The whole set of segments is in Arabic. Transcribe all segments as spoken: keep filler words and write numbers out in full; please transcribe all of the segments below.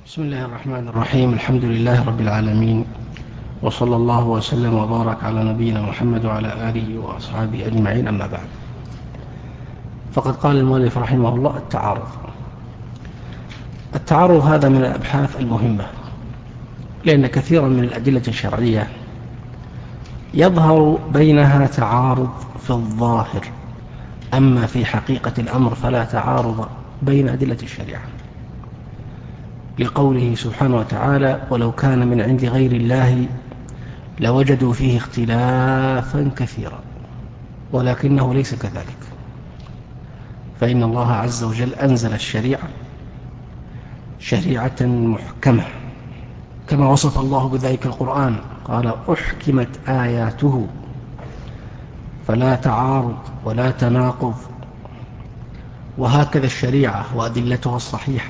بسم الله الرحمن الرحيم. الحمد لله رب العالمين، وصلى الله وسلم وبارك على نبينا محمد وعلى آله وأصحابه أجمعين، أما بعد. فقد قال المؤلف رحمه الله: التعارض. التعارض هذا من الأبحاث المهمة، لأن كثيرا من الأدلة الشرعية يظهر بينها تعارض في الظاهر، أما في حقيقة الأمر فلا تعارض بين أدلة الشريعة، لقوله سبحانه وتعالى: ولو كان من عند غير الله لوجدوا فيه اختلافا كثيرا، ولكنه ليس كذلك، فإن الله عز وجل أنزل الشريعة شريعة محكمة، كما وصف الله بذلك القرآن، قال: أحكمت آياته فلا تعارض ولا تناقض. وهكذا الشريعة وأدلتها الصحيحة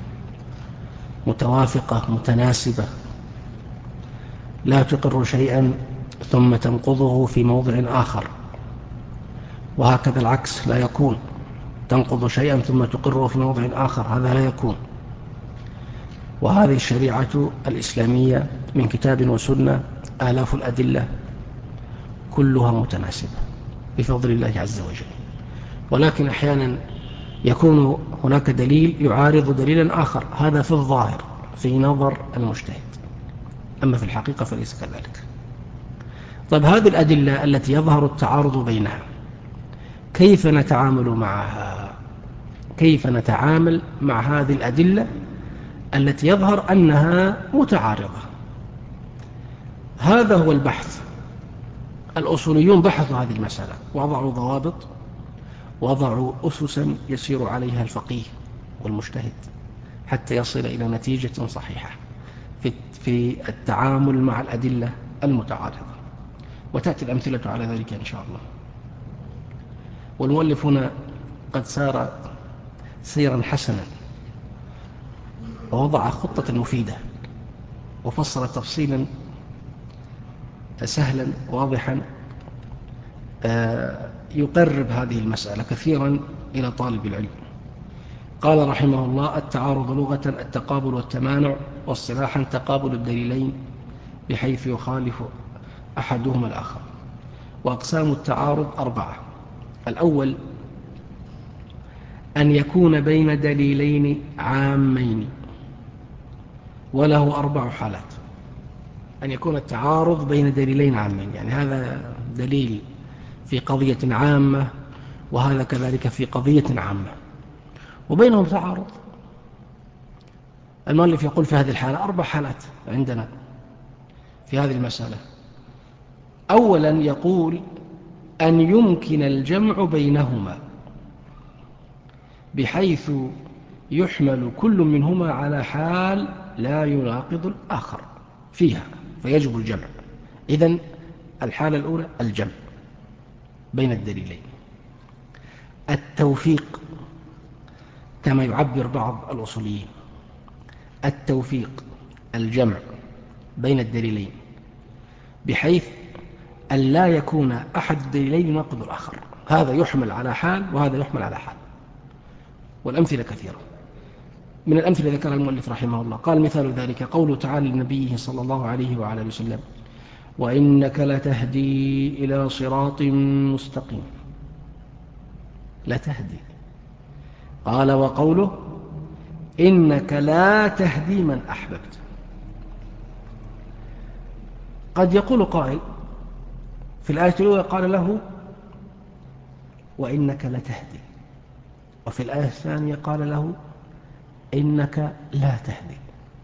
متوافقة متناسبة، لا تقر شيئا ثم تنقضه في موضع آخر، وهكذا العكس لا يكون، تنقض شيئا ثم تقره في موضع آخر، هذا لا يكون. وهذه الشريعة الإسلامية من كتاب وسنة آلاف الأدلة كلها متناسبة بفضل الله عز وجل، ولكن أحيانا يكون هناك دليل يعارض دليلا آخر، هذا في الظاهر في نظر المجتهد، أما في الحقيقة فليس كذلك. طيب، هذه الأدلة التي يظهر التعارض بينها كيف نتعامل معها؟ كيف نتعامل مع هذه الأدلة التي يظهر أنها متعارضة؟ هذا هو البحث. الأصوليون بحثوا هذه المسألة، وضعوا ضوابط، وضعوا أسسا يسير عليها الفقيه والمجتهد حتى يصل إلى نتيجة صحيحة في التعامل مع الأدلة المتعارضة، وتأتي الأمثلة على ذلك إن شاء الله. والمؤلف هنا قد سار سيرا حسنا، ووضع خطة مفيدة، وفصل تفصيلا سهلا واضحا يقرب هذه المسألة كثيرا إلى طالب العلم. قال رحمه الله: التعارض لغة التقابل والتمانع، واصطلاحا تقابل الدليلين بحيث يخالف أحدهما الآخر. وأقسام التعارض أربعة: الأول أن يكون بين دليلين عامين، وله أربع حالات. أن يكون التعارض بين دليلين عامين، يعني هذا دليل في قضية عامة وهذا كذلك في قضية عامة وبينهم تعارض. المؤلف يقول في هذه الحالة أربع حالات عندنا في هذه المسألة. أولا يقول أن يمكن الجمع بينهما بحيث يحمل كل منهما على حال لا يناقض الآخر فيها فيجب الجمع. إذن الحالة الأولى الجمع بين الدليلين. التوفيق كما يعبر بعض الأصوليين، التوفيق الجمع بين الدليلين بحيث أن لا يكون أحد الدليلين يناقض الآخر، هذا يحمل على حال وهذا يحمل على حال. والأمثلة كثيرة. من الأمثلة ذكر المؤلف رحمه الله، قال: مثال ذلك قوله تعالى لنبيه صلى الله عليه وعلى آله وسلم: وإنك لتهدي إلى صراط مستقيم. لتهدي. قال: وقوله: إنك لا تهدي من أحببت. قد يقول قائل في الآية الأولى قال له: وإنك لتهدي، وفي الآية الثانية قال له: إنك لا تهدي.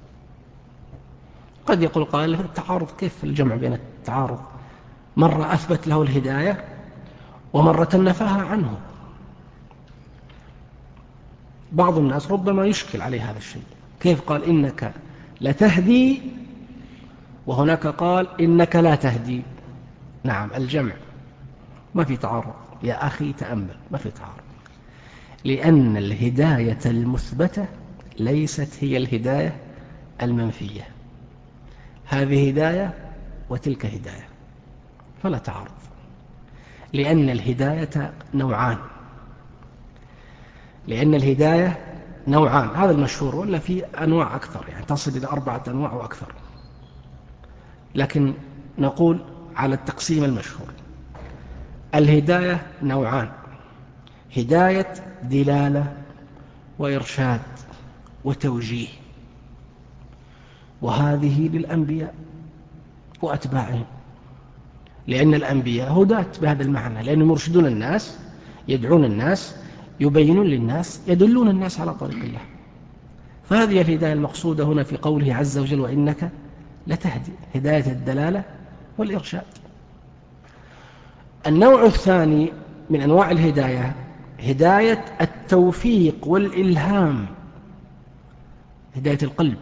قد يقول قائل: التعارض كيف الجمع بين التعارض؟ مرة أثبت له الهداية ومرة نفاها عنه. بعض الناس ربما يشكل عليه هذا الشيء، كيف قال إنك لتهدي وهناك قال إنك لا تهدي؟ نعم، الجمع ما في تعارض يا أخي، تأمل، ما في تعارض، لأن الهداية المثبتة ليست هي الهداية المنفية، هذه هداية وتلك هداية، فلا تعارض، لأن الهداية نوعان. لأن الهداية نوعان، هذا المشهور، ولا في أنواع أكثر يعني تصل إلى أربعة أنواع وأكثر، لكن نقول على التقسيم المشهور. الهداية نوعان: هداية دلالة وإرشاد وتوجيه، وهذه للأنبياء وأتباعهم، لأن الأنبياء هداة بهذا المعنى، لأنهم يرشدون الناس، يدعون الناس، يبينون للناس، يدلون الناس على طريق الله. فهذه الهداية المقصودة هنا في قوله عز وجل وإنك لتهدي، هداية الدلالة والإرشاد. النوع الثاني من أنواع الهداية هداية التوفيق والإلهام، هداية القلب،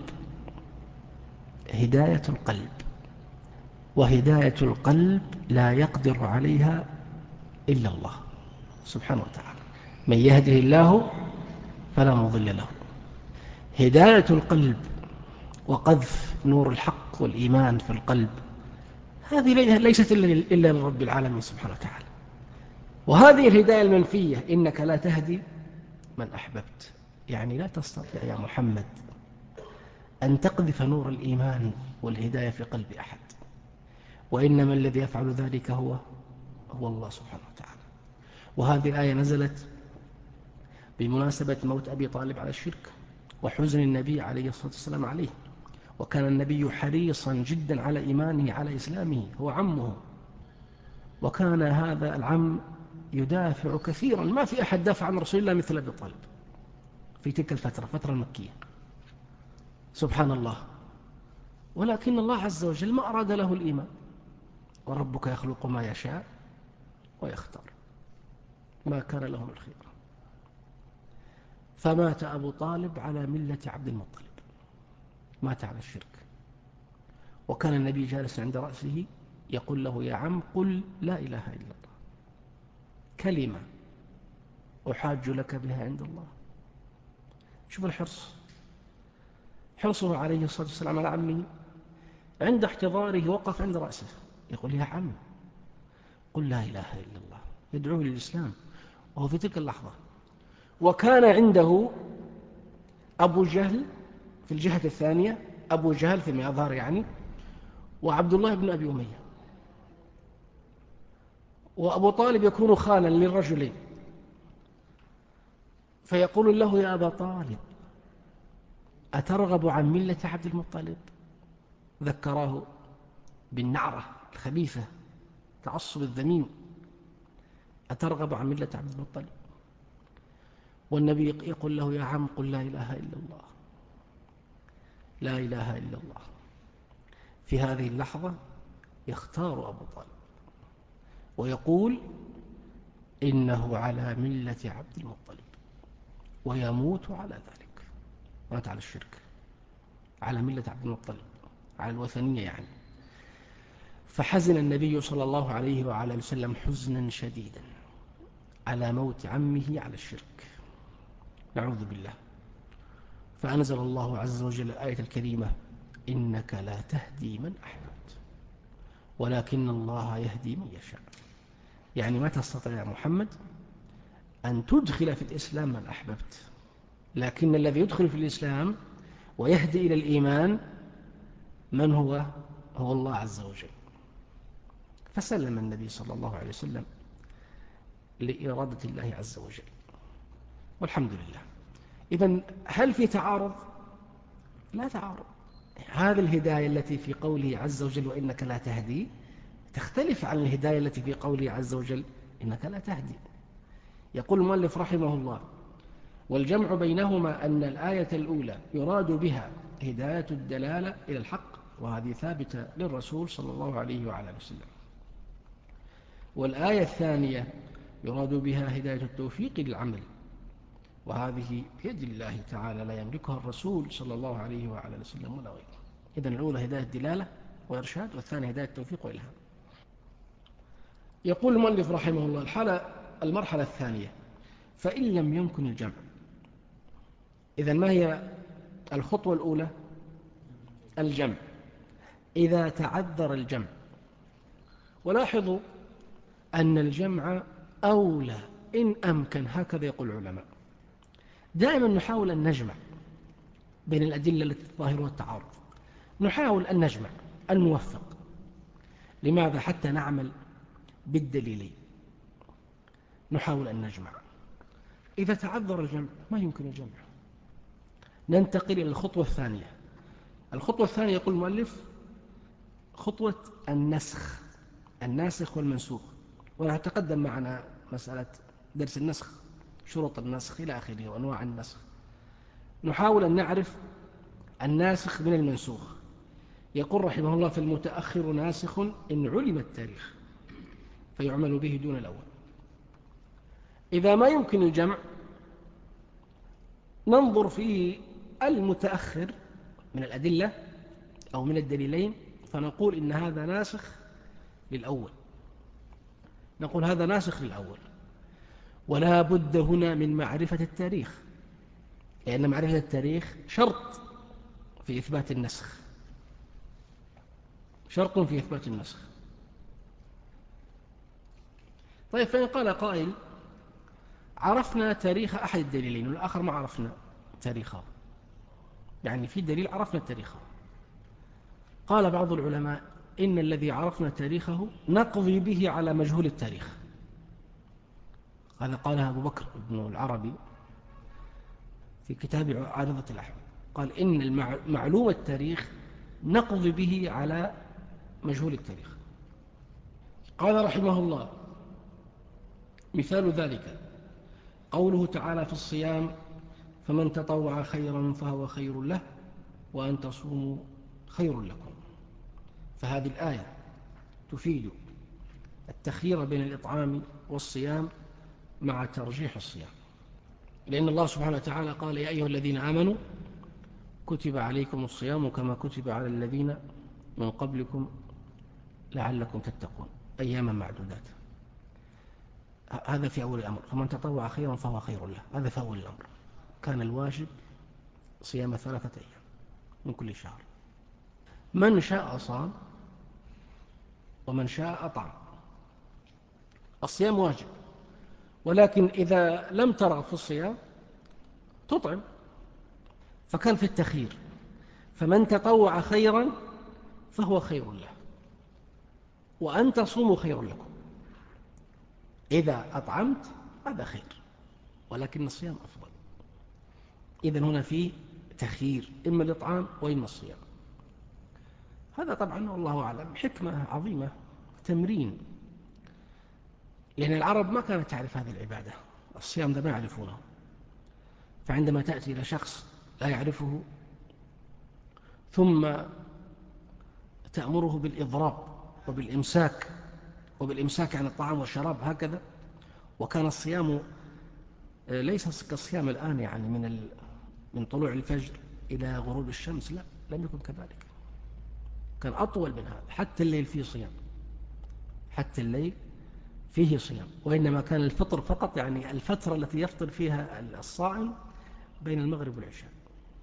هداية القلب. وهداية القلب لا يقدر عليها إلا الله سبحانه وتعالى، من يهده الله فلا مضل له. هداية القلب وقذف نور الحق والإيمان في القلب، هذه ليست إلا لرب العالمين سبحانه وتعالى. وهذه الهداية المنفية، إنك لا تهدي من أحببت، يعني لا تستطيع يا محمد أن تقذف نور الإيمان والهداية في قلب أحد، وإنما الذي يفعل ذلك هو هو الله سبحانه وتعالى. وهذه الآية نزلت بمناسبة موت أبي طالب على الشرك وحزن النبي عليه الصلاة والسلام عليه، وكان النبي حريصا جدا على إيمانه على إسلامه، هو عمه، وكان هذا العم يدافع كثيرا، ما في أحد دافع عن رسول الله مثل أبي طالب في تلك الفترة، فترة المكية، سبحان الله. ولكن الله عز وجل ما أراد له الإيمان، وربك يخلق ما يشاء ويختار، ما كان لهم الخير. فمات أبو طالب على ملة عبد المطلب، مات على الشرك، وكان النبي جالس عند رأسه يقول له يا عم قل لا إله إلا الله، كلمة أحاج لك بها عند الله. شوف الحرص، حرصه عليه الصلاة والسلام على عمه، عند احتضاره وقف عند رأسه يقول يا عم قل لا إله إلا الله، يدعوه للإسلام وهو في تلك اللحظة. وكان عنده أبو جهل في الجهة الثانية، أبو جهل فيما يظهر يعني، وعبد الله بن أبي أمية، وأبو طالب يكون خالا للرجلين، فيقول له يا أبا طالب أترغب عن ملة عبد المطلب؟ ذكراه بالنعرة الخبيثة، تعصب الذميم، أترغب عن ملة عبد المطلب؟ والنبي يقول له يا عم قل لا إله إلا الله، لا إله إلا الله. في هذه اللحظة يختار أبو طالب ويقول إنه على ملة عبد المطلب، ويموت على ذلك، مات على الشرك، على ملة عبد المطلب، على الوثنية يعني. فحزن النبي صلى الله عليه وعلى وسلم حزنا شديدا على موت عمه على الشرك، نعوذ بالله. فأنزل الله عز وجل الآية الكريمة إنك لا تهدي من أحببت ولكن الله يهدي من يشاء، يعني ما تستطيع يا محمد أن تدخل في الإسلام من أحببت، لكن الذي يدخل في الإسلام ويهدي إلى الإيمان من هو؟ هو الله عز وجل. فسلم النبي صلى الله عليه وسلم لإرادة الله عز وجل، والحمد لله. إذن هل في تعارض؟ لا تعارض. هذه الهداية التي في قوله عز وجل وإنك لا تهدي تختلف عن الهداية التي في قوله عز وجل إنك لا تهدي. يقول المؤلف رحمه الله والجمع بينهما أن الآية الأولى يراد بها هداية الدلالة إلى الحق، وهذه ثابتة للرسول صلى الله عليه وعلى وسلم، والآية الثانية يراد بها هداية التوفيق للعمل، وهذه بيد الله تعالى لا يملكها الرسول صلى الله عليه وعلى وسلم ولا غيره. إذن الأولى هداية دلالة وإرشاد، والثانية هداية توفيق وإلهام. يقول المؤلف رحمه الله الحالة المرحلة الثانية فإن لم يمكن الجمع. إذن ما هي الخطوة الأولى؟ الجمع. إذا تعذر الجمع، ولاحظوا أن الجمع أولى إن أمكن، هكذا يقول العلماء، دائما نحاول أن نجمع بين الأدلة التي ظاهرها التعارض، نحاول أن نجمع الموفق. لماذا؟ حتى نعمل بالدليلين، نحاول أن نجمع. إذا تعذر الجمع ما يمكن الجمع، ننتقل إلى الخطوة الثانية. الخطوة الثانية يقول المؤلف خطوة النسخ، الناسخ والمنسوخ. ونتقدم معنا مسألة درس النسخ، شروط النسخ إلى آخره وأنواع النسخ. نحاول أن نعرف الناسخ من المنسوخ. يقول رحمه الله: فالمتأخر ناسخ إن علم التاريخ فيعمل به دون الأول. إذا ما يمكن الجمع ننظر في المتأخر من الأدلة أو من الدليلين فنقول إن هذا ناسخ للأول، نقول هذا ناسخ للأول. ولا بد هنا من معرفة التاريخ، لأن معرفة التاريخ شرط في إثبات النسخ، شرط في إثبات النسخ. طيب، فإن قال قائل: عرفنا تاريخ أحد الدليلين والآخر ما عرفنا تاريخه، يعني في دليل عرفنا تاريخه. قال بعض العلماء: إن الذي عرفنا تاريخه نقضي به على مجهول التاريخ. هذا قالها أبو بكر بن العربي في كتاب عارضة الأحوال، قال: إن المعلوم التاريخ نقضي به على مجهول التاريخ. قال رحمه الله: مثال ذلك قوله تعالى في الصيام: فمن تطوع خيرا فهو خير له وأن تصوموا خير لكم. فهذه الآية تفيد التخيير بين الإطعام والصيام مع ترجيح الصيام، لأن الله سبحانه وتعالى قال: يا أيها الذين آمنوا كتب عليكم الصيام كما كتب على الذين من قبلكم لعلكم تتقون أياما معدودات. هذا في أول الأمر. فمن تطوع خيرا فهو خير له، هذا في أول الأمر. كان الواجب صيام ثلاثة أيام من كل شهر. من شاء صام ومن شاء أطعم. الصيام واجب، ولكن إذا لم ترغب في الصيام تطعم. فكان في التخيير: فمن تطوع خيرا فهو خير له وأن تصوموا خير لكم. إذا أطعمت هذا خير، ولكن الصيام أفضل. إذن هنا في تخيير، إما الإطعام وإما الصيام. هذا طبعا والله أعلم حكمة عظيمة، تمرين، لأن العرب ما كانت تعرف هذه العبادة، الصيام ده ما يعرفونه. فعندما تأتي إلى شخص لا يعرفه ثم تأمره بالإضراب وبالإمساك وبالإمساك عن الطعام والشراب هكذا، وكان الصيام ليس كالصيام الآن، يعني من من طلوع الفجر إلى غروب الشمس، لا، لم يكن كذلك، كان أطول من هذا. حتى الليل فيه صيام، حتى الليل فيه صيام، وإنما كان الفطر فقط، يعني الفترة التي يفطر فيها الصائم بين المغرب والعشاء،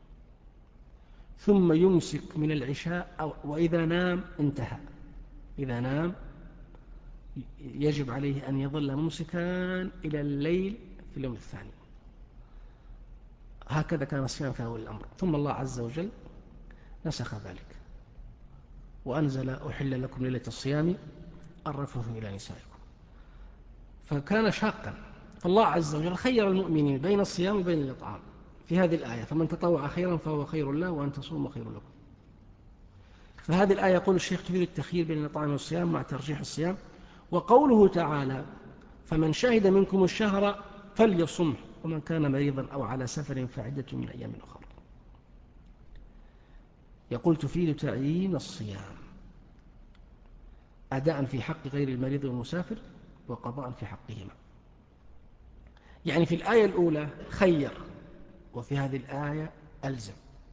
ثم يمسك من العشاء أو وإذا نام انتهى. إذا نام يجب عليه أن يظل ممسكا إلى الليل في اليوم الثاني. هكذا كان الصيام في أول الأمر. ثم الله عز وجل نسخ ذلك وأنزل: أحل لكم ليلة الصيام الرفث إلى نسائكم. فكان شاقا، فالله عز وجل خير المؤمنين بين الصيام وبين الإطعام في هذه الآية: فمن تطوع خيرا فهو خير له وأن تصوموا خير لكم. فهذه الآية يقول الشيخ تفيد التخيير بين الإطعام والصيام مع ترجيح الصيام. وقوله تعالى: فمن شهد منكم الشهر فليصمه ومن كان مريضا أو على سفر فعدة من أيام أخرى، يقول تفيد تعيين الصيام أداء في حق غير المريض والمسافر وقضاء في حقهما. يعني في الآية الأولى خير، وفي هذه الآية ألزم.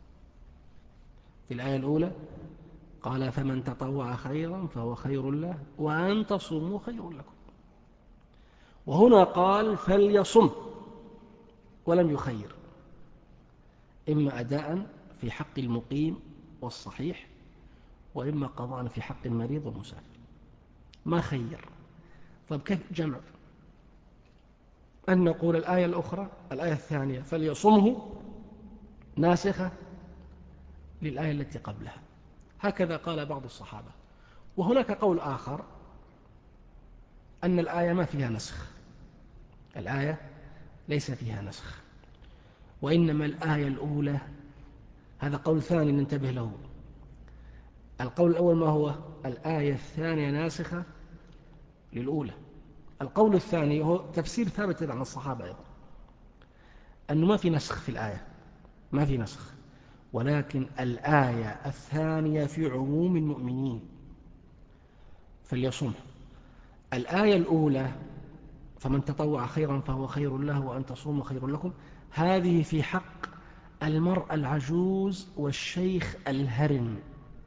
في الآية الأولى قال: فمن تطوع خيرا فهو خير له وأن تصوموا خير لكم. وهنا قال: فليصم، ولم يخير، إما أداء في حق المقيم والصحيح، وإما قضاء في حق المريض والمسافر، ما خير. طيب كيف جمع؟ أن نقول الآية الأخرى الآية الثانية فليصمه ناسخة للآية التي قبلها، هكذا قال بعض الصحابة. وهناك قول آخر أن الآية ما فيها نسخ، الآية ليس فيها نسخ، وإنما الآية الأولى، هذا قول ثاني ننتبه له. القول الأول ما هو؟ الآية الثانية ناسخة للأولى. القول الثاني هو تفسير ثابت عن الصحابة أيضا، أنه ما في نسخ في الآية، ما في نسخ، ولكن الآية الثانية في عموم المؤمنين فليصمه. الآية الأولى فمن تطوع خيرا فهو خير له وأن تصوموا خير لكم، هذه في حق المرأة العجوز والشيخ الهرم،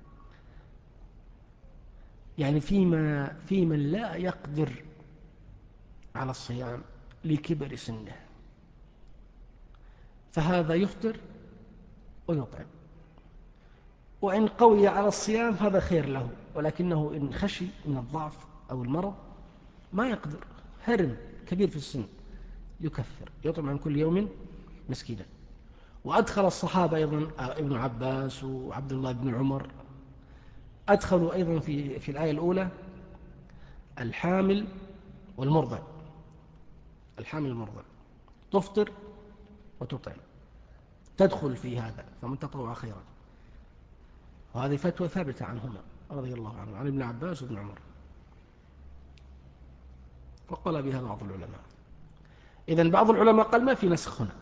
يعني فيما في من لا يقدر على الصيام لكبر سنه، فهذا يفطر ويطعم، وإن قوي على الصيام هذا خير له، ولكنه إن خشي من الضعف أو المرض ما يقدر، هرم كبير في السن، يكفر يطعم عن كل يوم مسكينا. وأدخل الصحابة أيضا ابن عباس وعبد الله بن عمر، أدخلوا أيضا في, في الآية الأولى الحامل والمرضع، الحامل والمرضع تفطر وتطعم، تدخل في هذا فمن تطوع خيرا، وهذه فتوى ثابتة عنهما رضي الله عنه، عن ابن عباس وابن عمر، وقال بها بعض العلماء. إذن بعض العلماء قال ما في نسخ هنا،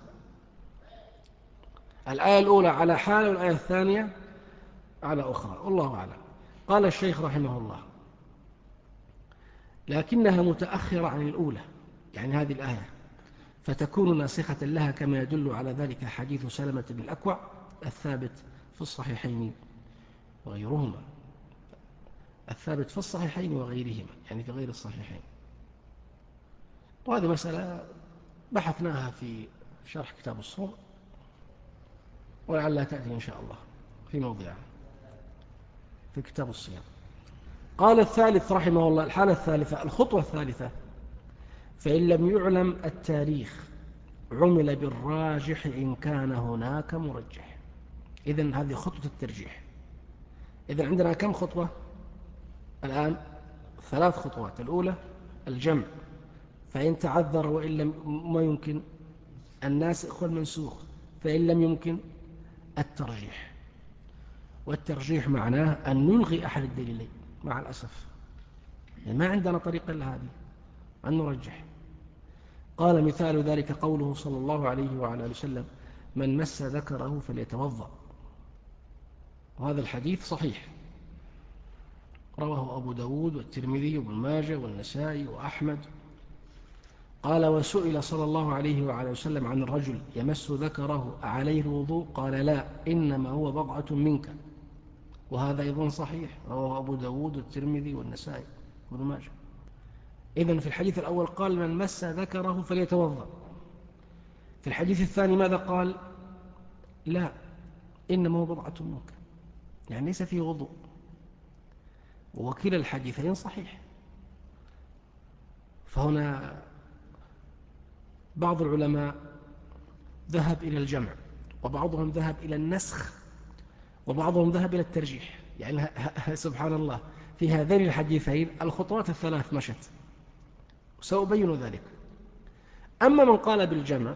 الآية الأولى على حال والآية الثانية على أخرى، والله أعلم. قال الشيخ رحمه الله لكنها متأخرة عن الأولى، يعني هذه الآية، فتكون ناسخة لها كما يدل على ذلك حديث سلمة بن الأكوع الثابت في الصحيحين وغيرهما، الثابت في الصحيحين وغيرهما، يعني في غير الصحيحين. وهذه مسألة بحثناها في شرح كتاب الصوم، ولعلها تأتي إن شاء الله في موضعها في كتاب الصيام. قال الثالث رحمه الله، الحالة الثالثة، الخطوة الثالثة، فإن لم يعلم التاريخ عمل بالراجح إن كان هناك مرجح. إذن هذه خطوة الترجيح. إذن عندنا كم خطوة الآن؟ ثلاث خطوات. الأولى الجمع، فإن تعذر وإن لم ما يمكن، الناسخ والمنسوخ، فإن لم يمكن الترجيح، والترجيح معناه أن نلغي أحد الدليلين مع الأسف، يعني ما عندنا طريقة إلا هذه أن نرجح. قال مثال ذلك قوله صلى الله عليه وعلى آله وسلم من مس ذكره فليتوضأ، وهذا الحديث صحيح، رواه أبو داود والترمذي وابن ماجه والنسائي وأحمد. قال وسئل صلى الله عليه وعلى وسلم عن الرجل يمس ذكره عليه الوضوء، قال لا إنما هو بضعة منك، وهذا أيضا صحيح، رواه أبو داود والترمذي والنسائي وابن ماجه. إذن في الحديث الأول قال من مس ذكره فليتوضأ، في الحديث الثاني ماذا قال؟ لا إنما هو بضعة منك، يعني ليس فيه وضوء، وكلا الحديثين صحيح. فهنا بعض العلماء ذهب إلى الجمع، وبعضهم ذهب إلى النسخ، وبعضهم ذهب إلى الترجيح، يعني سبحان الله في هذين الحديثين الخطوات الثلاث مشت، سأبين ذلك. أما من قال بالجمع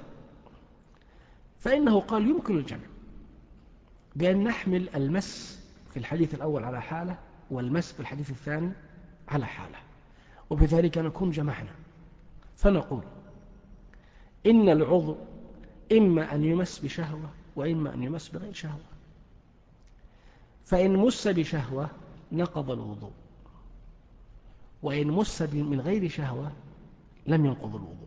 فإنه قال يمكن الجمع بأن نحمل المس في الحديث الأول على حالة والمس في الحديث الثاني على حالة، وبذلك نكون جمعنا، فنقول إن العضو إما أن يمس بشهوة وإما أن يمس بغير شهوة، فإن مس بشهوة نقض الوضوء، وإن مس من غير شهوة لم ينقض الوضوء.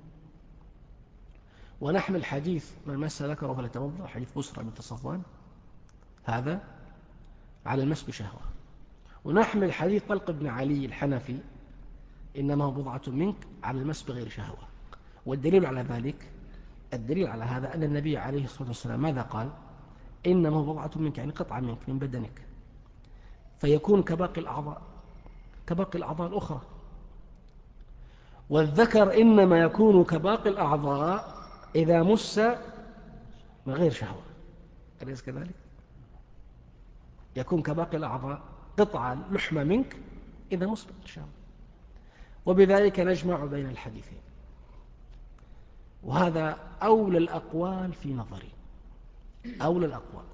ونحمل حديث من مس ذكره فليتوضأ، حديث بسرى بنت صفوان، هذا على المس بشهوة. ونحمل حديث طلق بن علي الحنفي إنما هو بضعة منك على المس بغير شهوة. والدليل على ذلك، الدليل على هذا أن النبي عليه الصلاة والسلام ماذا قال؟ إنما هو بضعة منك، يعني قطعة منك من بدنك، فيكون كباقي الأعضاء، كباقي الأعضاء الأخرى. والذكر إنما يكون كباقي الأعضاء إذا مس من غير شهوة، أليس كذلك؟ يكون كباقي الأعضاء قطعة لحمة منك إذا مس من غير شهوة. وبذلك نجمع بين الحديثين، وهذا أولى الأقوال في نظري، أولى الأقوال،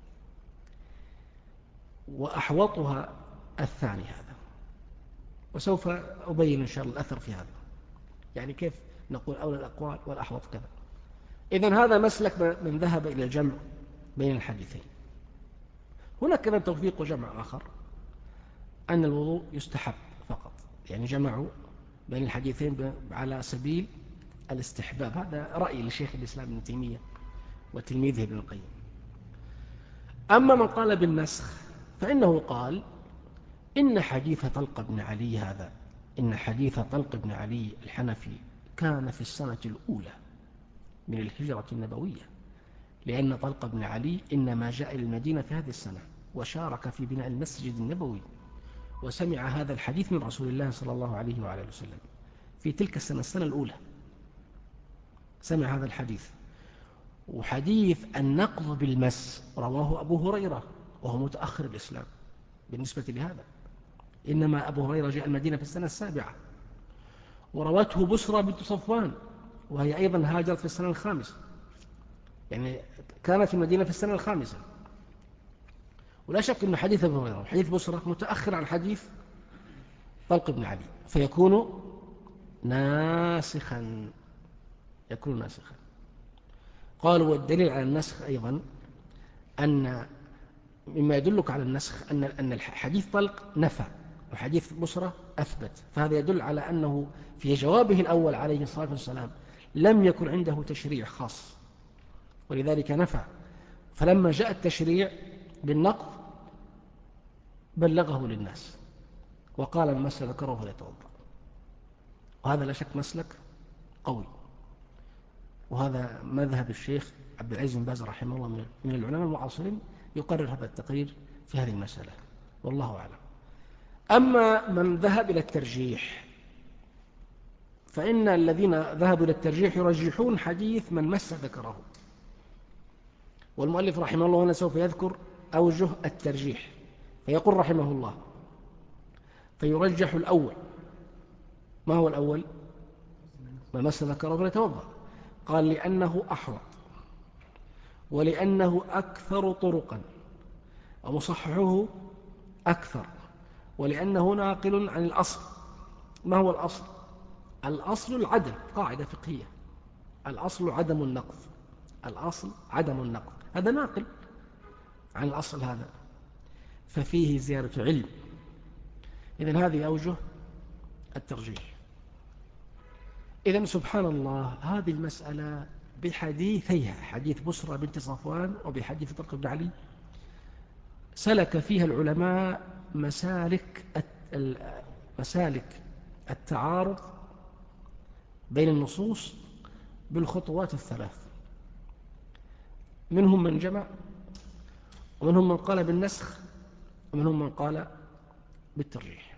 وأحوطها الثاني هذا، وسوف أبين إن شاء الله الأثر في هذا، يعني كيف نقول أولى الأقوال والأحوط كذا. إذن هذا مسلك من ذهب إلى الجمع بين الحديثين. هناك كذا توفيق وجمع آخر، أن الوضوء يستحب فقط، يعني جمعوا بين الحديثين على سبيل الاستحباب. هذا رأي لشيخ الإسلام ابن تيمية وتلميذه ابن القيم. أما من قال بالنسخ فإنه قال إن حديث طلق بن علي هذا، إن حديث طلق بن علي الحنفي كان في السنة الأولى من الهجرة النبوية، لأن طلق بن علي إنما جاء إلى المدينة في هذه السنة وشارك في بناء المسجد النبوي، وسمع هذا الحديث من رسول الله صلى الله عليه وعلى وسلم في تلك السنة، السنة الأولى سمع هذا الحديث. وحديث النقض بالمس رواه أبو هريرة وهو متأخر الإسلام بالنسبة لهذا، إنما أبو هريرة جاء المدينة في السنة السابعة، وروته بسرى بنت صفوان وهي أيضا هاجرت في السنة الخامسة، يعني كانت في المدينة في السنة الخامسة. ولا شك أن حديث أبو هريرة وحديث بسرى متأخر عن حديث طلق بن علي، فيكون ناسخا، يكون ناسخا. قالوا والدليل على النسخ أيضا أن مما يدلك على النسخ أن أن الحديث طلق نفى وحديث بسرى أثبت، فهذا يدل على أنه في جوابه الأول عليه الصلاة والسلام لم يكن عنده تشريع خاص، ولذلك نفى، فلما جاء التشريع بالنقض بلغه للناس وقال من مس ذكره فليتوضأ. وهذا لا شك مسلك قوي، وهذا مذهب الشيخ عبد العزيز بن باز رحمه الله من العلماء المعاصرين، يقرر هذا التقرير في هذه المسألة، والله أعلم. أما من ذهب إلى الترجيح فإن الذين ذهبوا إلى الترجيح يرجحون حديث من مس ذكره، والمؤلف رحمه الله هنا سوف يذكر أوجه الترجيح، فيقول رحمه الله فيرجح الأول. ما هو الأول؟ من مس ذكره فليتوضأ. قال لأنه أحوط، ولأنه أكثر طرقا، ومصححه أكثر، ولأنه ناقل عن الأصل. ما هو الأصل؟ الأصل العدم، قاعدة فقهية، الأصل عدم النقض، الأصل عدم النقض، هذا ناقل عن الأصل هذا، ففيه زيادة علم. إذن هذه أوجه الترجيح. إذن سبحان الله هذه المسألة بحديثيها، حديث بسرى بنت صفوان وبحديث طلق بن علي، سلك فيها العلماء مسالك مسالك التعارض بين النصوص بالخطوات الثلاث، منهم من جمع، ومنهم من قال بالنسخ، ومنهم من قال بالترجيح.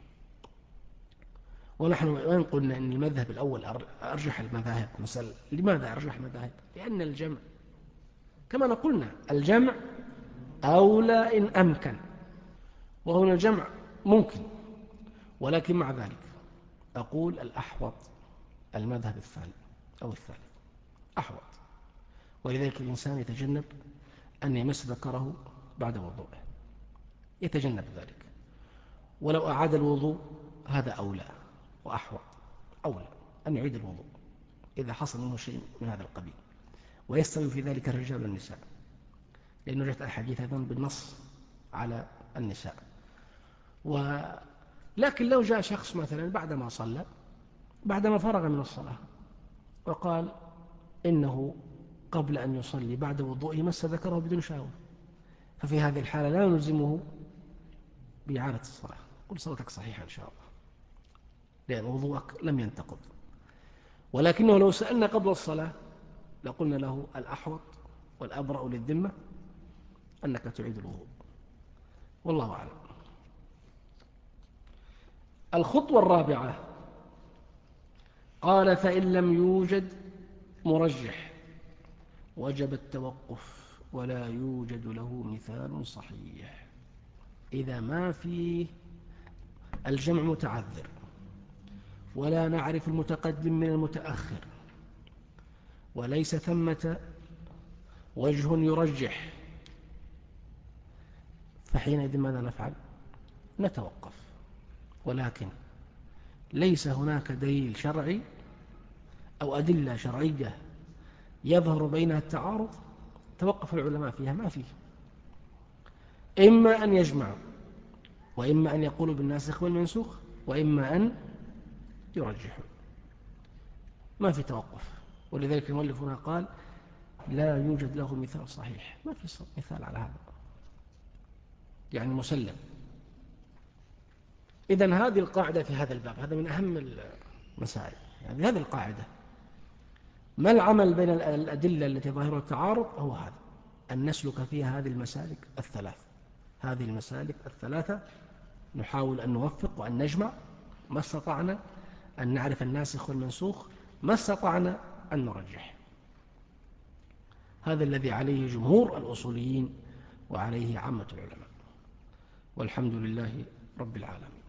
ونحن وين قلنا أن المذهب الأول أرجح المذاهب. مسألة لماذا أرجح المذاهب؟ لأن الجمع كما نقولنا الجمع أولى إن أمكن، وهنا الجمع ممكن، ولكن مع ذلك أقول الأحوط المذهب الثاني أو الثالث أحوط، ولذلك الإنسان يتجنب أن يمس ذكره بعد وضوءه، يتجنب ذلك، ولو أعاد الوضوء هذا أولى وأحوط، أولى أن يعيد الوضوء إذا حصل منه شيء من هذا القبيل، ويستوي في ذلك الرجال والنساء، لأنه جاءت الحديث أيضا بالنص على النساء. و... لكن لو جاء شخص مثلا بعدما صلى، بعدما فرغ من الصلاة، وقال إنه قبل أن يصلي بعد وضوءه مس ذكره بدون شهوة، ففي هذه الحالة لا نلزمه بإعادة الصلاة، قل صلاتك صحيحة إن شاء الله لأن وضوءك لم ينتقض. ولكنه لو سألنا قبل الصلاة لقلنا له الأحوط والأبرأ للذمة أنك تعيد الوضوء، والله أعلم. الخطوة الرابعة قال فإن لم يوجد مرجح وجب التوقف ولا يوجد له مثال صحيح. إذا ما فيه الجمع متعذر ولا نعرف المتقدم من المتأخر وليس ثمة وجه يرجح، فحينئذ ماذا نفعل؟ نتوقف. ولكن ليس هناك دليل شرعي أو أدلة شرعية يظهر بينها التعارض توقف العلماء فيها، ما فيه. إما أن يجمعوا، وإما أن يقولوا بالناسخ والمنسوخ، وإما أن يرجحوا، ما في توقف. ولذلك المؤلف هنا قال لا يوجد له مثال صحيح، ما في مثال على هذا، يعني مسلم. إذن هذه القاعدة في هذا الباب، هذا من أهم المسائل. يعني هذه القاعدة، ما العمل بين الأدلة التي ظاهرها التعارض؟ هو هذا، أن نسلك فيها هذه المسالك الثلاث. هذه المسالك الثلاثة نحاول أن نوفق وأن نجمع ما استطعنا، أن نعرف الناسخ والمنسوخ ما استطعنا، أن نرجح. هذا الذي عليه جمهور الأصوليين وعليه عامة العلماء، والحمد لله رب العالمين.